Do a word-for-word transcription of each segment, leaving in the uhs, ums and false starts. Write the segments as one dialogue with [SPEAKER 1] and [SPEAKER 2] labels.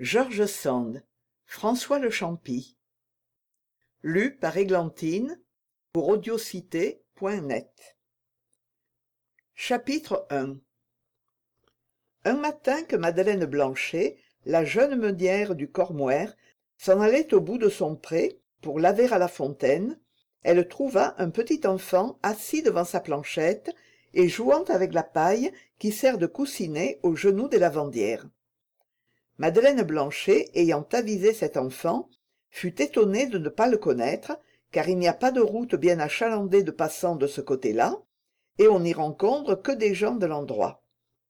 [SPEAKER 1] George Sand, François Le Champy. Lu par Églantine pour audiocité point net. Chapitre un. Un matin que Madeleine Blanchet, la jeune meunière du Cormoër, s'en allait au bout de son pré pour laver à la fontaine, elle trouva un petit enfant assis devant sa planchette et jouant avec la paille qui sert de coussinet au genou des lavandières. Madeleine Blanchet, ayant avisé cet enfant, fut étonnée de ne pas le connaître, car il n'y a pas de route bien achalandée de passants de ce côté-là, et on n'y rencontre que des gens de l'endroit.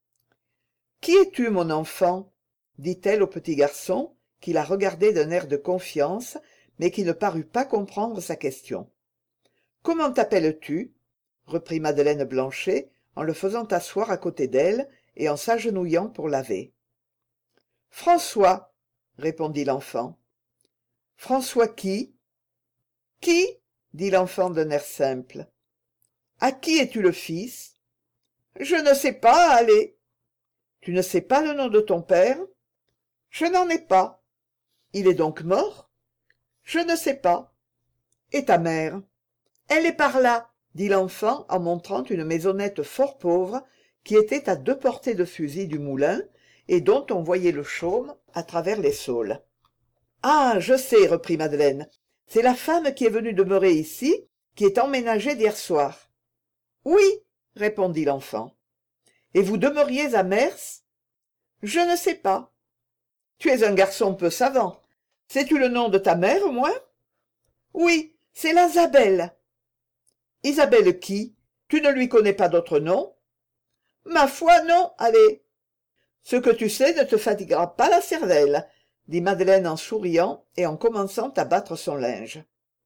[SPEAKER 1] « Qui es-tu, mon enfant ?» dit-elle au petit garçon, qui la regardait d'un air de confiance, mais qui ne parut pas comprendre sa question. « Comment t'appelles-tu » reprit Madeleine Blanchet, en le faisant asseoir à côté d'elle et en s'agenouillant pour laver. « François, » répondit l'enfant. « François qui ?»« Qui ?» dit l'enfant d'un air simple. « À qui es-tu le fils ?»« Je ne sais pas, allez. »« Tu ne sais pas le nom de ton père ?»« Je n'en ai pas. »« Il est donc mort ?»« Je ne sais pas. »« Et ta mère ?»« Elle est par là, » dit l'enfant en montrant une maisonnette fort pauvre qui était à deux portées de fusil du moulin et dont on voyait le chaume à travers les saules. « Ah, je sais, reprit Madeleine, c'est la femme qui est venue demeurer ici, qui est emménagée d'hier soir. »« Oui, » répondit l'enfant. « Et vous demeuriez à Mers ?»« Je ne sais pas. »« Tu es un garçon peu savant. Sais-tu le nom de ta mère, au moins ?»« Oui, c'est la Zabelle. »« Isabelle qui? Tu ne lui connais pas d'autre nom ?»« Ma foi, non, allez. »« Ce que tu sais ne te fatiguera pas la cervelle, » dit Madeleine en souriant et en commençant à battre son linge.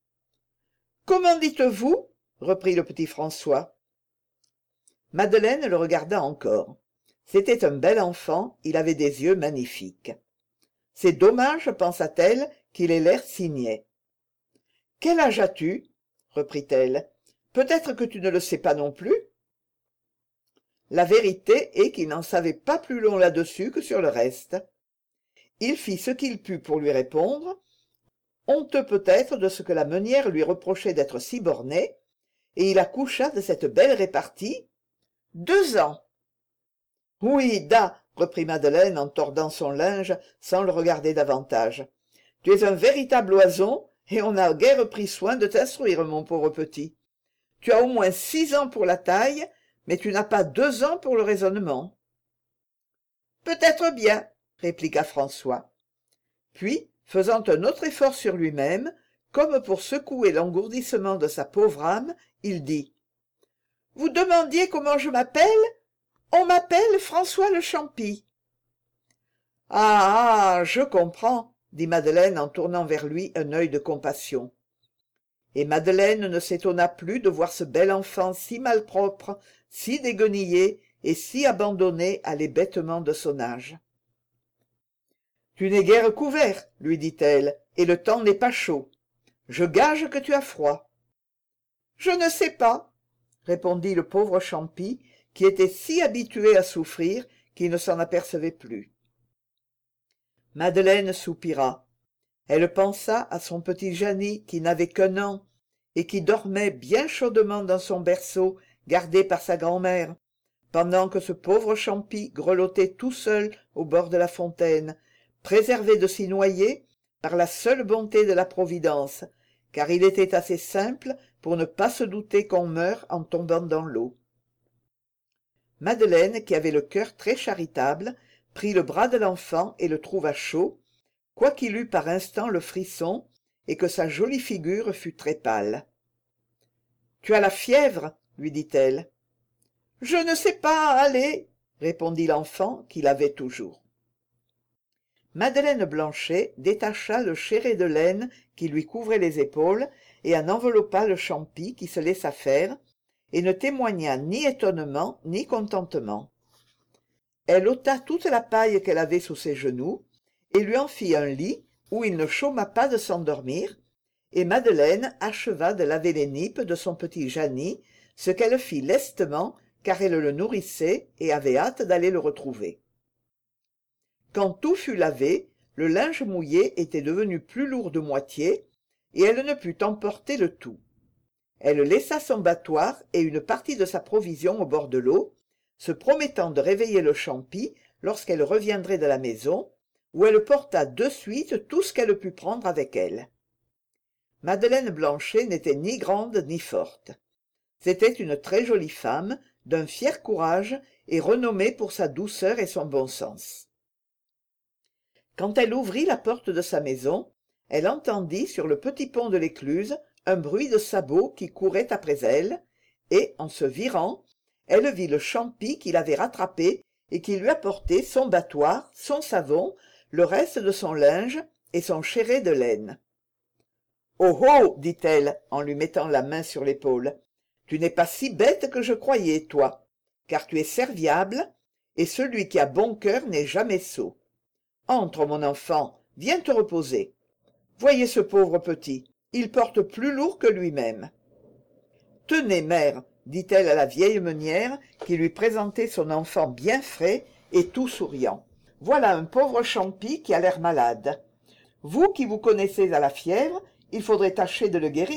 [SPEAKER 1] « Comment dites-vous » reprit le petit François. Madeleine le regarda encore. C'était un bel enfant, il avait des yeux magnifiques. C'est dommage, pensa-t-elle, qu'il ait l'air si niais. « Quel âge as-tu » reprit-elle. « Peut-être que tu ne le sais pas non plus. » La vérité est qu'il n'en savait pas plus long là-dessus que sur le reste. Il fit ce qu'il put pour lui répondre, honteux peut-être de ce que la meunière lui reprochait d'être si borné, et il accoucha de cette belle répartie. Deux ans. « Oui, da, » reprit Madeleine en tordant son linge sans le regarder davantage. « Tu es un véritable oison, et on n'a guère pris soin de t'instruire, mon pauvre petit. Tu as au moins six ans pour la taille, mais tu n'as pas deux ans pour le raisonnement. »« Peut-être bien, » répliqua François. Puis, faisant un autre effort sur lui-même, comme pour secouer l'engourdissement de sa pauvre âme, il dit « Vous demandiez comment je m'appelle ? On m'appelle François Le Champy. »« Ah, ah, je comprends, » dit Madeleine en tournant vers lui un œil de compassion. Et Madeleine ne s'étonna plus de voir ce bel enfant si malpropre, si déguenillé et si abandonné à l'hébétement de son âge. « Tu n'es guère couvert, » lui dit-elle, « et le temps n'est pas chaud. Je gage que tu as froid. »« Je ne sais pas, » répondit le pauvre Champy, qui était si habitué à souffrir qu'il ne s'en apercevait plus. Madeleine soupira. Elle pensa à son petit Jeannie qui n'avait qu'un an et qui dormait bien chaudement dans son berceau gardé par sa grand-mère, pendant que ce pauvre Champy grelottait tout seul au bord de la fontaine, préservé de s'y noyer par la seule bonté de la Providence, car il était assez simple pour ne pas se douter qu'on meurt en tombant dans l'eau. Madeleine, qui avait le cœur très charitable, prit le bras de l'enfant et le trouva chaud, quoiqu'il eût par instant le frisson et que sa jolie figure fût très pâle. « Tu as la fièvre » lui dit-elle. « Je ne sais pas, allez » répondit l'enfant qui l'avait toujours. Madeleine Blanchet détacha le chéret de laine qui lui couvrait les épaules et en enveloppa le Champy qui se laissa faire, et ne témoigna ni étonnement ni contentement. Elle ôta toute la paille qu'elle avait sous ses genoux et lui en fit un lit où il ne chôma pas de s'endormir, et Madeleine acheva de laver les nippes de son petit Jeannie, ce qu'elle fit lestement car elle le nourrissait et avait hâte d'aller le retrouver. Quand tout fut lavé, le linge mouillé était devenu plus lourd de moitié, et elle ne put emporter le tout. Elle laissa son battoir et une partie de sa provision au bord de l'eau, se promettant de réveiller le champi lorsqu'elle reviendrait de la maison, où elle porta de suite tout ce qu'elle put prendre avec elle. Madeleine Blanchet n'était ni grande ni forte. C'était une très jolie femme, d'un fier courage et renommée pour sa douceur et son bon sens. Quand elle ouvrit la porte de sa maison, elle entendit sur le petit pont de l'écluse un bruit de sabots qui couraient après elle, et, en se virant, elle vit le champi qui l'avait rattrapée et qui lui apportait son battoir, son savon, le reste de son linge et son chéret de laine. « Oh oh !» dit-elle en lui mettant la main sur l'épaule. « Tu n'es pas si bête que je croyais, toi, car tu es serviable, et celui qui a bon cœur n'est jamais sot. Entre, mon enfant, viens te reposer. Voyez ce pauvre petit, il porte plus lourd que lui-même. »« Tenez, mère, dit-elle à la vieille meunière qui lui présentait son enfant bien frais et tout souriant. Voilà un pauvre champi qui a l'air malade. Vous qui vous connaissez à la fièvre, il faudrait tâcher de le guérir. »«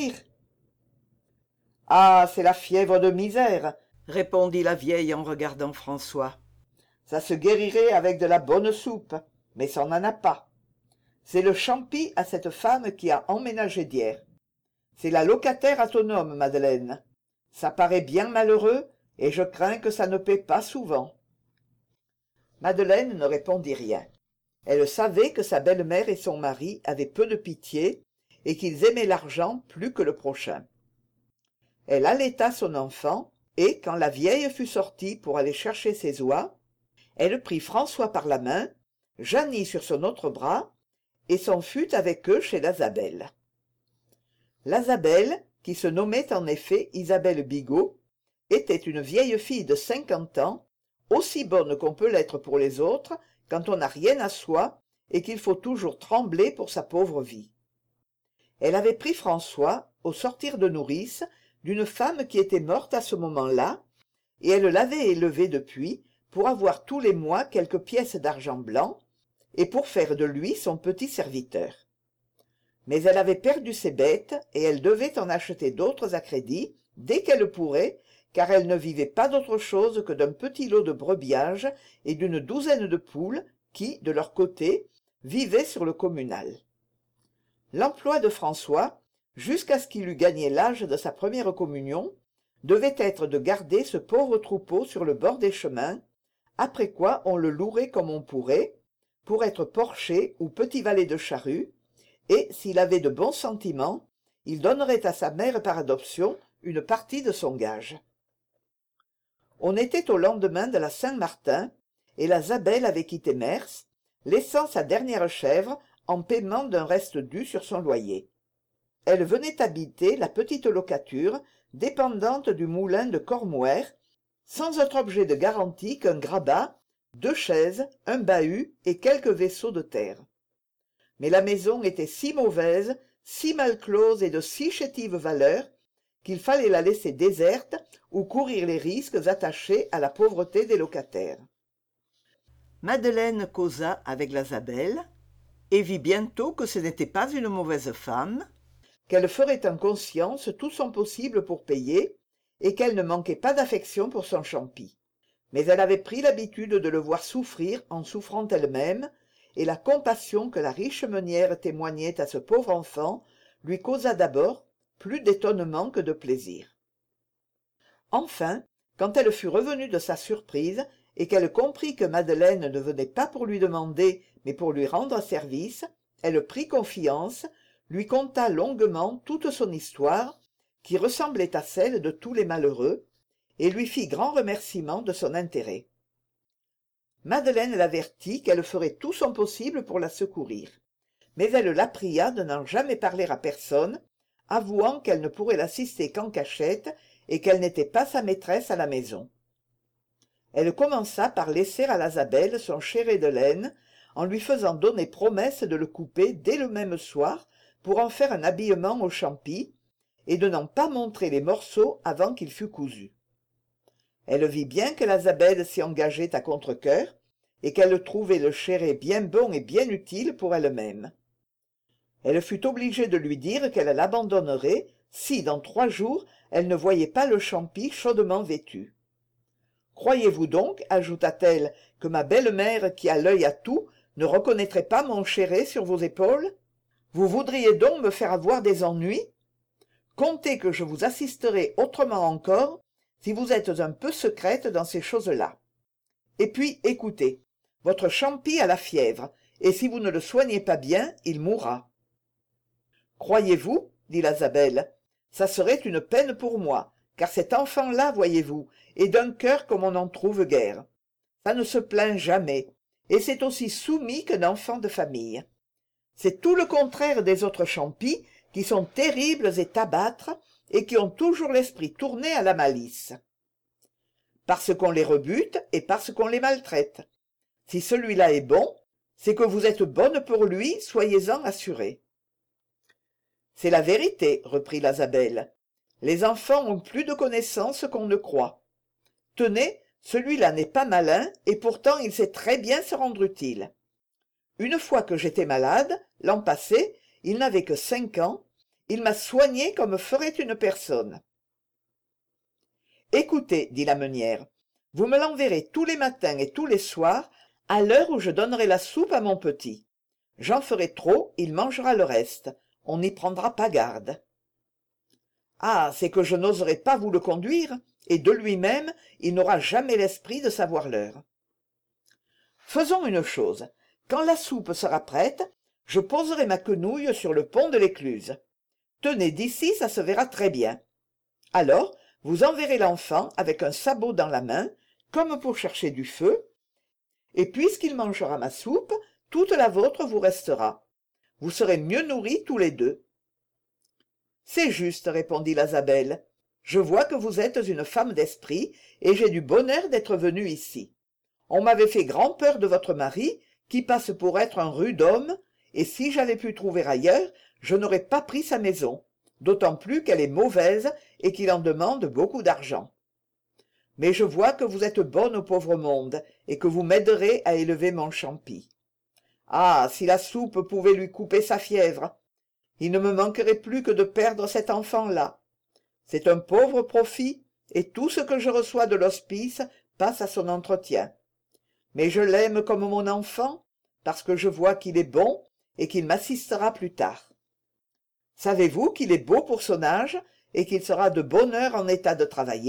[SPEAKER 1] Ah, c'est la fièvre de misère, » répondit la vieille en regardant François. « Ça se guérirait avec de la bonne soupe, mais ça n'en a pas. C'est le champi à cette femme qui a emménagé d'hier. C'est la locataire à ton homme, Madeleine. Ça paraît bien malheureux, et je crains que ça ne paie pas souvent. » Madeleine ne répondit rien. Elle savait que sa belle-mère et son mari avaient peu de pitié, et qu'ils aimaient l'argent plus que le prochain. Elle allaita son enfant, et, quand la vieille fut sortie pour aller chercher ses oies, elle prit François par la main, Jeannie sur son autre bras, et s'en fut avec eux chez Lazabelle. Lazabelle, qui se nommait en effet Isabelle Bigot, était une vieille fille de cinquante ans, aussi bonne qu'on peut l'être pour les autres quand on n'a rien à soi et qu'il faut toujours trembler pour sa pauvre vie. Elle avait pris François, au sortir de nourrice, d'une femme qui était morte à ce moment-là, et elle l'avait élevé depuis pour avoir tous les mois quelques pièces d'argent blanc, et pour faire de lui son petit serviteur. Mais elle avait perdu ses bêtes, et elle devait en acheter d'autres à crédit, dès qu'elle pourrait, car elle ne vivait pas d'autre chose que d'un petit lot de brebiages et d'une douzaine de poules qui, de leur côté, vivaient sur le communal. L'emploi de François, jusqu'à ce qu'il eût gagné l'âge de sa première communion, devait être de garder ce pauvre troupeau sur le bord des chemins, après quoi on le louerait comme on pourrait, pour être porcher ou petit valet de charrue, et, s'il avait de bons sentiments, il donnerait à sa mère par adoption une partie de son gage. On était au lendemain de la Saint-Martin, et la Zabelle avait quitté Mers, laissant sa dernière chèvre en paiement d'un reste dû sur son loyer. Elle venait habiter la petite locature dépendante du moulin de Cormouer, sans autre objet de garantie qu'un grabat, deux chaises, un bahut et quelques vaisseaux de terre. Mais la maison était si mauvaise, si mal close et de si chétive valeur, qu'il fallait la laisser déserte ou courir les risques attachés à la pauvreté des locataires. Madeleine causa avec la Zabelle, et vit bientôt que ce n'était pas une mauvaise femme, qu'elle ferait en conscience tout son possible pour payer, et qu'elle ne manquait pas d'affection pour son champi. Mais elle avait pris l'habitude de le voir souffrir en souffrant elle-même, et la compassion que la riche meunière témoignait à ce pauvre enfant lui causa d'abord plus d'étonnement que de plaisir. Enfin, quand elle fut revenue de sa surprise, et qu'elle comprit que Madeleine ne venait pas pour lui demander, mais pour lui rendre service, elle prit confiance, lui conta longuement toute son histoire, qui ressemblait à celle de tous les malheureux, et lui fit grand remerciement de son intérêt. Madeleine l'avertit qu'elle ferait tout son possible pour la secourir, mais elle la pria de n'en jamais parler à personne, avouant qu'elle ne pourrait l'assister qu'en cachette et qu'elle n'était pas sa maîtresse à la maison. Elle commença par laisser à la Zabelle son chéret de laine, en lui faisant donner promesse de le couper dès le même soir pour en faire un habillement au champi, et de n'en pas montrer les morceaux avant qu'il fût cousu. Elle vit bien que la Zabelle s'y engageait à contre-cœur, et qu'elle trouvait le chéret bien bon et bien utile pour elle-même. Elle fut obligée de lui dire qu'elle l'abandonnerait si, dans trois jours, elle ne voyait pas le champi chaudement vêtu. « Croyez-vous donc, ajouta-t-elle, que ma belle-mère, qui a l'œil à tout, ne reconnaîtrait pas mon chéret sur vos épaules? Vous voudriez donc me faire avoir des ennuis? Comptez que je vous assisterai autrement encore, si vous êtes un peu secrète dans ces choses-là. Et puis, écoutez, votre champi a la fièvre, et si vous ne le soignez pas bien, il mourra. »« Croyez-vous, dit la Zabelle, ça serait une peine pour moi, car cet enfant-là, voyez-vous, est d'un cœur comme on n'en trouve guère. Ça ne se plaint jamais, et c'est aussi soumis qu'un enfant de famille. C'est tout le contraire des autres champis, qui sont terribles et tabattres, et qui ont toujours l'esprit tourné à la malice. Parce qu'on les rebute et parce qu'on les maltraite. Si celui-là est bon, c'est que vous êtes bonne pour lui, soyez-en assurée. »« C'est la vérité, reprit la Zabelle. Les enfants ont plus de connaissances qu'on ne croit. Tenez, celui-là n'est pas malin, et pourtant il sait très bien se rendre utile. Une fois que j'étais malade, l'an passé, il n'avait que cinq ans, il m'a soigné comme ferait une personne. »« Écoutez, dit la meunière, vous me l'enverrez tous les matins et tous les soirs, à l'heure où je donnerai la soupe à mon petit. J'en ferai trop, il mangera le reste. On n'y prendra pas garde. »« Ah, c'est que je n'oserai pas vous le conduire, et de lui-même, il n'aura jamais l'esprit de savoir l'heure. Faisons une chose. Quand la soupe sera prête, je poserai ma quenouille sur le pont de l'écluse. Tenez, d'ici, ça se verra très bien. Alors, vous enverrez l'enfant avec un sabot dans la main, comme pour chercher du feu, et puisqu'il mangera ma soupe, toute la vôtre vous restera. Vous serez mieux nourris tous les deux. »« C'est juste, répondit la Zabelle. Je vois que vous êtes une femme d'esprit, et j'ai du bonheur d'être venue ici. On m'avait fait grand peur de votre mari, qui passe pour être un rude homme, et si j'avais pu trouver ailleurs, je n'aurais pas pris sa maison, d'autant plus qu'elle est mauvaise et qu'il en demande beaucoup d'argent. Mais je vois que vous êtes bonne au pauvre monde, et que vous m'aiderez à élever mon champi. Ah, si la soupe pouvait lui couper sa fièvre! Il ne me manquerait plus que de perdre cet enfant-là. C'est un pauvre profit, et tout ce que je reçois de l'hospice passe à son entretien. Mais je l'aime comme mon enfant, parce que je vois qu'il est bon et qu'il m'assistera plus tard. Savez-vous qu'il est beau pour son âge et qu'il sera de bonne heure en état de travailler? »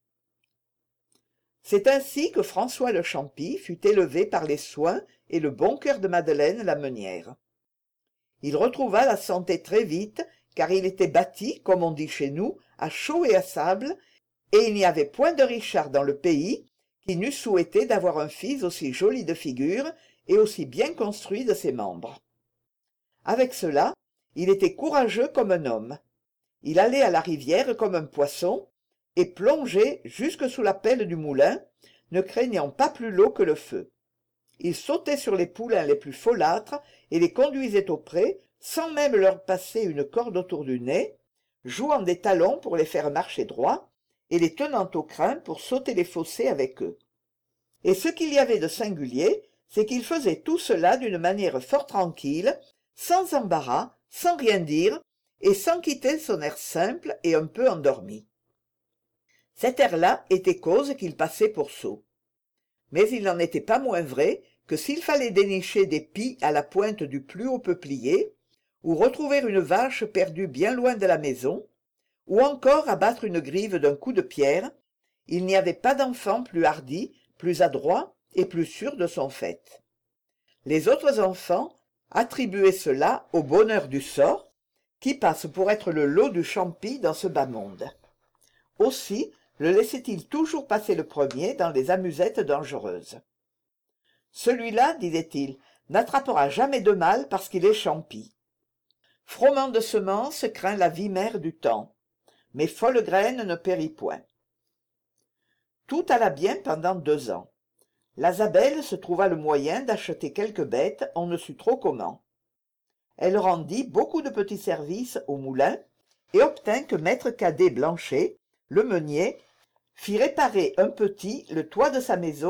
[SPEAKER 1] C'est ainsi que François le Champi fut élevé par les soins et le bon cœur de Madeleine la meunière. Il retrouva la santé très vite, car il était bâti, comme on dit chez nous, à chaux et à sable, et il n'y avait point de Richard dans le pays qui n'eût souhaité d'avoir un fils aussi joli de figure et aussi bien construit de ses membres. Avec cela, il était courageux comme un homme. Il allait à la rivière comme un poisson, et plongeait jusque sous la pelle du moulin, ne craignant pas plus l'eau que le feu. Il sautait sur les poulains les plus folâtres et les conduisait au pré, sans même leur passer une corde autour du nez, jouant des talons pour les faire marcher droit, et les tenant au crin pour sauter les fossés avec eux. Et ce qu'il y avait de singulier, c'est qu'il faisait tout cela d'une manière fort tranquille, sans embarras, sans rien dire, et sans quitter son air simple et un peu endormi. Cet air-là était cause qu'il passait pour sot. Mais il n'en était pas moins vrai que s'il fallait dénicher des pies à la pointe du plus haut peuplier, ou retrouver une vache perdue bien loin de la maison, ou encore abattre une grive d'un coup de pierre, il n'y avait pas d'enfant plus hardi, plus adroit et plus sûr de son fait. Les autres enfants attribuaient cela au bonheur du sort, qui passe pour être le lot du champi dans ce bas monde. Aussi le laissait-il toujours passer le premier dans les amusettes dangereuses. Celui-là, disait-il, n'attrapera jamais de mal parce qu'il est champi. Froment de semences craint la vie mère du temps, mais folle graine ne périt point. Tout alla bien pendant deux ans. La Zabelle se trouva le moyen d'acheter quelques bêtes, on ne sut trop comment. Elle rendit beaucoup de petits services au moulin et obtint que maître Cadet Blanchet, le meunier, fit réparer un petit le toit de sa maison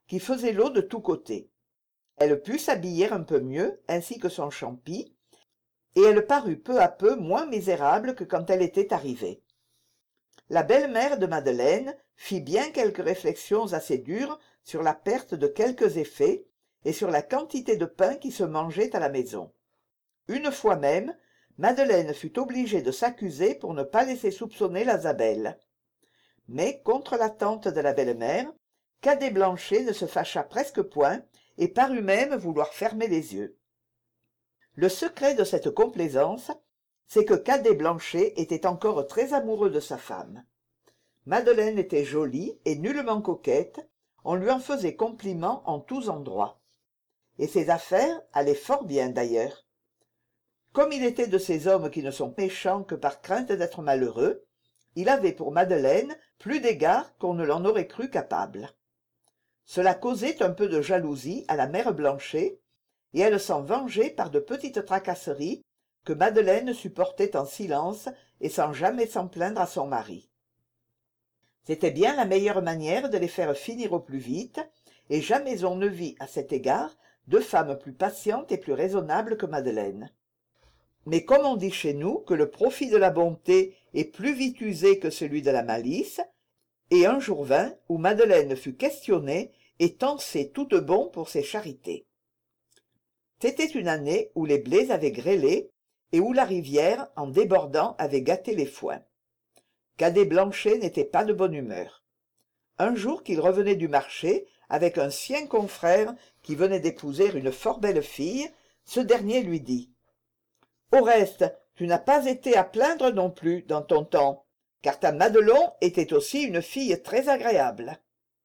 [SPEAKER 1] qui faisait l'eau de tous côtés. Elle put s'habiller un peu mieux, ainsi que son champi, et elle parut peu à peu moins misérable que quand elle était arrivée. La belle-mère de Madeleine fit bien quelques réflexions assez dures sur la perte de quelques effets et sur la quantité de pain qui se mangeait à la maison. Une fois même, Madeleine fut obligée de s'accuser pour ne pas laisser soupçonner la Zabelle. Mais, contre l'attente de la belle-mère, Cadet Blanchet ne se fâcha presque point et parut même vouloir fermer les yeux. Le secret de cette complaisance, c'est que Cadet Blanchet était encore très amoureux de sa femme. Madeleine était jolie et nullement coquette, on lui en faisait compliment en tous endroits. Et ses affaires allaient fort bien d'ailleurs. Comme il était de ces hommes qui ne sont méchants que par crainte d'être malheureux, il avait pour Madeleine plus d'égards qu'on ne l'en aurait cru capable. Cela causait un peu de jalousie à la mère Blanchet, et elle s'en vengeait par de petites tracasseries que Madeleine supportait en silence et sans jamais s'en plaindre à son mari. C'était bien la meilleure manière de les faire finir au plus vite, et jamais on ne vit à cet égard deux femmes plus patientes et plus raisonnables que Madeleine. Mais comme on dit chez nous que le profit de la bonté est plus vite usé que celui de la malice, et un jour vint où Madeleine fut questionnée et tensée toute bon pour ses charités. C'était une année où les blés avaient grêlé et où la rivière, en débordant, avait gâté les foins. Cadet Blanchet n'était pas de bonne humeur. Un jour qu'il revenait du marché, avec un sien confrère qui venait d'épouser une fort belle fille, ce dernier lui dit « Au reste, tu n'as pas été à plaindre non plus dans ton temps, car ta Madelon était aussi une fille très agréable. »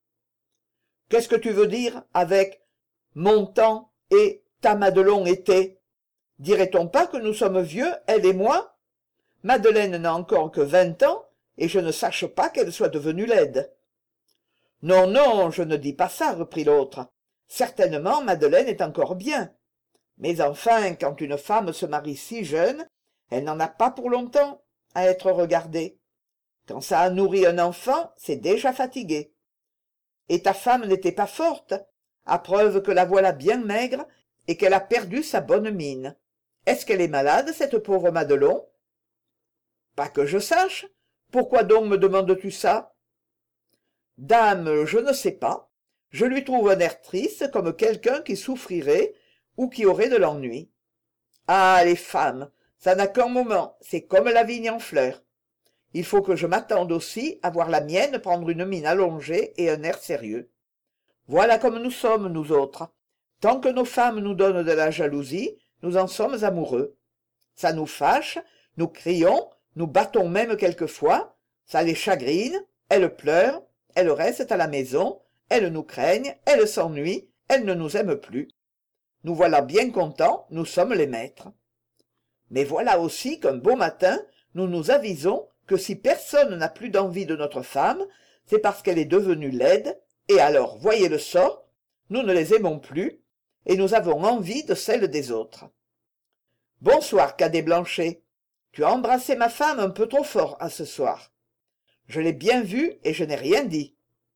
[SPEAKER 1] « Qu'est-ce que tu veux dire avec « mon temps » et « ta Madelon était » ? Dirait-on pas que nous sommes vieux, elle et moi ? Madeleine n'a encore que vingt ans, et je ne sache pas qu'elle soit devenue laide. « Non, non, je ne dis pas ça, reprit l'autre. Certainement, Madeleine est encore bien. Mais enfin, quand une femme se marie si jeune, elle n'en a pas pour longtemps à être regardée. Quand ça a nourri un enfant, c'est déjà fatigué. Et ta femme n'était pas forte, à preuve que la voilà bien maigre et qu'elle a perdu sa bonne mine. Est-ce qu'elle est malade, cette pauvre Madelon ? » ?»« Pas que je sache. Pourquoi donc me demandes-tu ça ? » ?»« Dame, je ne sais pas. Je lui trouve un air triste comme quelqu'un qui souffrirait ou qui aurait de l'ennui. Ah, les femmes, ça n'a qu'un moment, c'est comme la vigne en fleurs. Il faut que je m'attende aussi à voir la mienne prendre une mine allongée et un air sérieux. Voilà comme nous sommes, nous autres. Tant que nos femmes nous donnent de la jalousie, nous en sommes amoureux. Ça nous fâche, nous crions, nous battons même quelquefois, ça les chagrine, elles pleurent, elles restent à la maison, elles nous craignent, elles s'ennuient, elles ne nous aiment plus. Nous voilà bien contents, nous sommes les maîtres. Mais voilà aussi qu'un beau matin, nous nous avisons que si personne n'a plus d'envie de notre femme, c'est parce qu'elle est devenue laide, et alors, voyez le sort, nous ne les aimons plus, et nous avons envie de celle des autres. Bonsoir, Cadet Blanchet. Tu as embrassé ma femme un peu trop fort à ce soir. Je l'ai bien vue et je n'ai rien dit.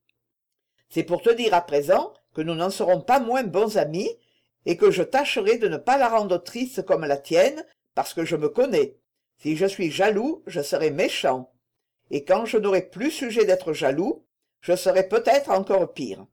[SPEAKER 1] C'est pour te dire à présent que nous n'en serons pas moins bons amis, et que je tâcherai de ne pas la rendre triste comme la tienne, parce que je me connais. Si je suis jaloux, je serai méchant. Et quand je n'aurai plus sujet d'être jaloux, je serai peut-être encore pire.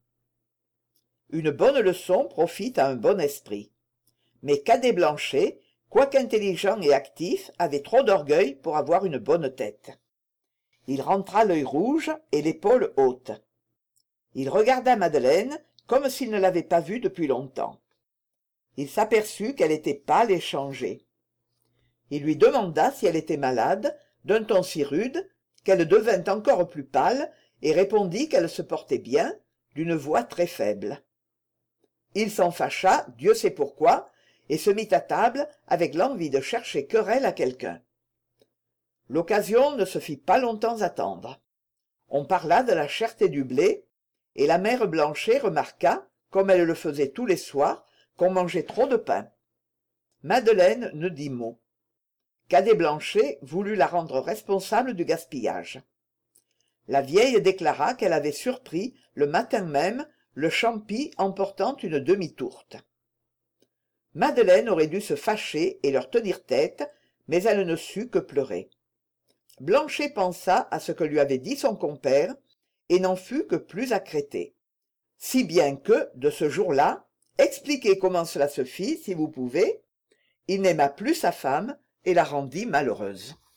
[SPEAKER 1] Une bonne leçon profite à un bon esprit. Mais Cadet Blanchet, quoique intelligent et actif, avait trop d'orgueil pour avoir une bonne tête. Il rentra l'œil rouge et l'épaule haute. Il regarda Madeleine comme s'il ne l'avait pas vue depuis longtemps. Il s'aperçut qu'elle était pâle et changée. Il lui demanda si elle était malade, d'un ton si rude qu'elle devint encore plus pâle et répondit qu'elle se portait bien, d'une voix très faible. Il s'en fâcha, Dieu sait pourquoi, et se mit à table avec l'envie de chercher querelle à quelqu'un. L'occasion ne se fit pas longtemps attendre. On parla de la cherté du blé, et la mère Blanchet remarqua, comme elle le faisait tous les soirs, qu'on mangeait trop de pain. Madeleine ne dit mot. Cadet Blanchet voulut la rendre responsable du gaspillage. La vieille déclara qu'elle avait surpris, le matin même, le champi emportant une demi-tourte. Madeleine aurait dû se fâcher et leur tenir tête, mais elle ne sut que pleurer. Blanchet pensa à ce que lui avait dit son compère et n'en fut que plus accrété. Si bien que, de ce jour-là, expliquez comment cela se fit, si vous pouvez, il n'aima plus sa femme et la rendit malheureuse.